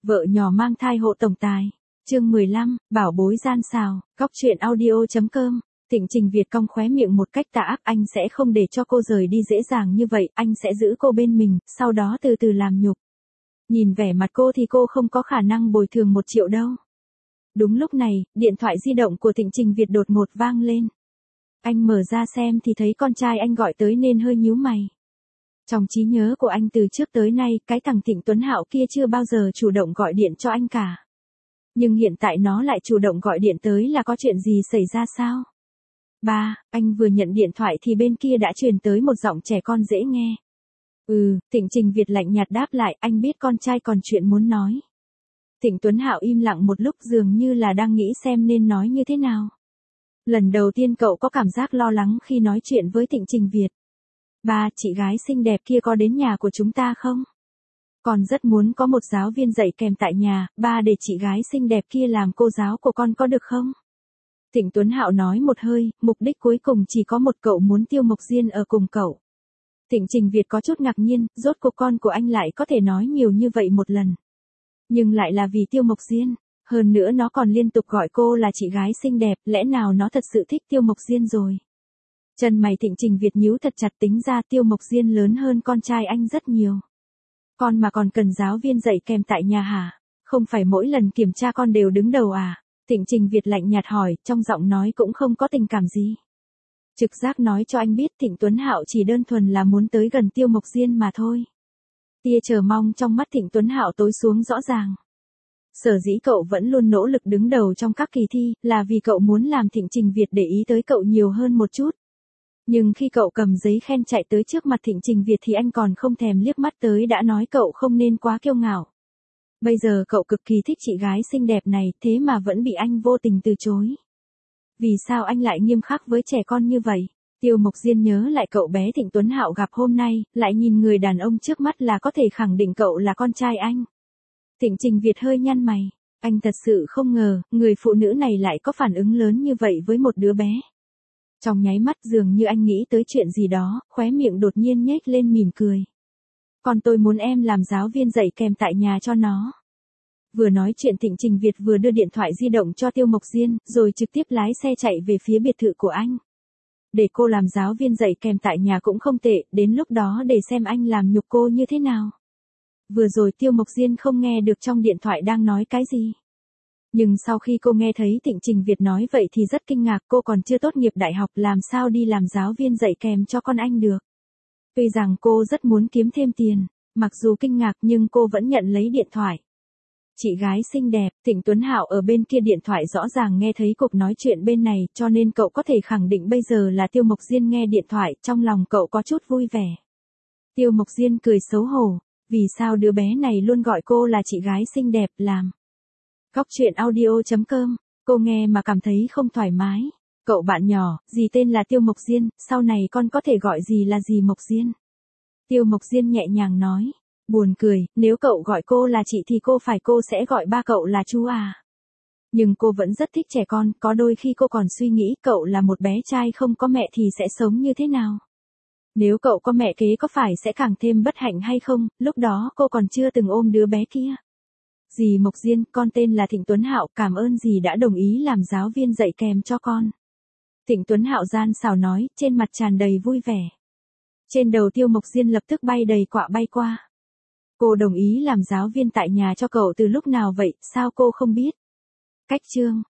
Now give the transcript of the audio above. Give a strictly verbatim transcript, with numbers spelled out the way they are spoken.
Vợ nhỏ mang thai hộ tổng tài. Chương mười lăm, bảo bối gian xào, góc truyện audio.com. Thịnh Trình Việt cong khóe miệng một cách tà ác, anh sẽ không để cho cô rời đi dễ dàng như vậy, anh sẽ giữ cô bên mình, sau đó từ từ làm nhục. Nhìn vẻ mặt cô thì cô không có khả năng bồi thường một triệu đâu. Đúng lúc này, điện thoại di động của Thịnh Trình Việt đột ngột vang lên. Anh mở ra xem thì thấy con trai anh gọi tới nên hơi nhíu mày. Trong trí nhớ của anh từ trước tới nay, cái thằng Thịnh Tuấn Hạo kia chưa bao giờ chủ động gọi điện cho anh cả. Nhưng hiện tại nó lại chủ động gọi điện tới, là có chuyện gì xảy ra sao? Ba, anh vừa nhận điện thoại thì bên kia đã truyền tới một giọng trẻ con dễ nghe. Ừ, Thịnh Trình Việt lạnh nhạt đáp lại, anh biết con trai còn chuyện muốn nói. Thịnh Tuấn Hạo im lặng một lúc, dường như là đang nghĩ xem nên nói như thế nào. Lần đầu tiên cậu có cảm giác lo lắng khi nói chuyện với Thịnh Trình Việt. Ba, chị gái xinh đẹp kia có đến nhà của chúng ta không? Con rất muốn có một giáo viên dạy kèm tại nhà, ba, để chị gái xinh đẹp kia làm cô giáo của con có được không? Thịnh Tuấn Hạo nói một hơi, mục đích cuối cùng chỉ có một, cậu muốn Tiêu Mộc Diên ở cùng cậu. Thịnh Trình Việt có chút ngạc nhiên, rốt cuộc con của anh lại có thể nói nhiều như vậy một lần. Nhưng lại là vì Tiêu Mộc Diên, hơn nữa nó còn liên tục gọi cô là chị gái xinh đẹp, lẽ nào nó thật sự thích Tiêu Mộc Diên rồi? Chân mày Thịnh Trình Việt nhíu thật chặt, tính ra Tiêu Mộc Diên lớn hơn con trai anh rất nhiều. Con mà còn cần giáo viên dạy kèm tại nhà hả? Không phải mỗi lần kiểm tra con đều đứng đầu à? Thịnh Trình Việt lạnh nhạt hỏi, trong giọng nói cũng không có tình cảm gì. Trực giác nói cho anh biết Thịnh Tuấn Hạo chỉ đơn thuần là muốn tới gần Tiêu Mộc Diên mà thôi. Tia chờ mong trong mắt Thịnh Tuấn Hạo tối xuống rõ ràng. Sở dĩ cậu vẫn luôn nỗ lực đứng đầu trong các kỳ thi, là vì cậu muốn làm Thịnh Trình Việt để ý tới cậu nhiều hơn một chút. Nhưng khi cậu cầm giấy khen chạy tới trước mặt Thịnh Trình Việt thì anh còn không thèm liếc mắt tới đã nói cậu không nên quá kiêu ngạo. Bây giờ cậu cực kỳ thích chị gái xinh đẹp này, thế mà vẫn bị anh vô tình từ chối. Vì sao anh lại nghiêm khắc với trẻ con như vậy? Tiêu Mộc Diên nhớ lại cậu bé Thịnh Tuấn Hạo gặp hôm nay, lại nhìn người đàn ông trước mắt là có thể khẳng định cậu là con trai anh. Thịnh Trình Việt hơi nhăn mày, anh thật sự không ngờ, người phụ nữ này lại có phản ứng lớn như vậy với một đứa bé. Trong nháy mắt dường như anh nghĩ tới chuyện gì đó, khóe miệng đột nhiên nhếch lên mỉm cười. Còn tôi muốn em làm giáo viên dạy kèm tại nhà cho nó. Vừa nói chuyện Thịnh Trình Việt vừa đưa điện thoại di động cho Tiêu Mộc Diên, rồi trực tiếp lái xe chạy về phía biệt thự của anh. Để cô làm giáo viên dạy kèm tại nhà cũng không tệ, đến lúc đó để xem anh làm nhục cô như thế nào. Vừa rồi Tiêu Mộc Diên không nghe được trong điện thoại đang nói cái gì. Nhưng sau khi cô nghe thấy Thịnh Trình Việt nói vậy thì rất kinh ngạc, cô còn chưa tốt nghiệp đại học làm sao đi làm giáo viên dạy kèm cho con anh được. Tuy rằng cô rất muốn kiếm thêm tiền, mặc dù kinh ngạc nhưng cô vẫn nhận lấy điện thoại. Chị gái xinh đẹp, Thịnh Tuấn Hạo ở bên kia điện thoại rõ ràng nghe thấy cuộc nói chuyện bên này, cho nên cậu có thể khẳng định bây giờ là Tiêu Mộc Diên nghe điện thoại, trong lòng cậu có chút vui vẻ. Tiêu Mộc Diên cười xấu hổ, vì sao đứa bé này luôn gọi cô là chị gái xinh đẹp, làm. Góc truyện audio.com, cô nghe mà cảm thấy không thoải mái. Cậu bạn nhỏ, dì tên là Tiêu Mộc Diên, sau này con có thể gọi dì là dì Mộc Diên. Tiêu Mộc Diên nhẹ nhàng nói, buồn cười, nếu cậu gọi cô là chị thì cô phải cô sẽ gọi ba cậu là chú à. Nhưng cô vẫn rất thích trẻ con, có đôi khi cô còn suy nghĩ cậu là một bé trai không có mẹ thì sẽ sống như thế nào. Nếu cậu có mẹ kế có phải sẽ càng thêm bất hạnh hay không, lúc đó cô còn chưa từng ôm đứa bé kia. Dì Mộc Diên, con tên là Thịnh Tuấn Hạo, cảm ơn dì đã đồng ý làm giáo viên dạy kèm cho con. Thịnh Tuấn Hạo gian xào nói, trên mặt tràn đầy vui vẻ. Trên đầu Tiêu Mộc Diên lập tức bay đầy quạ bay qua. Cô đồng ý làm giáo viên tại nhà cho cậu từ lúc nào vậy, sao cô không biết? Cách chương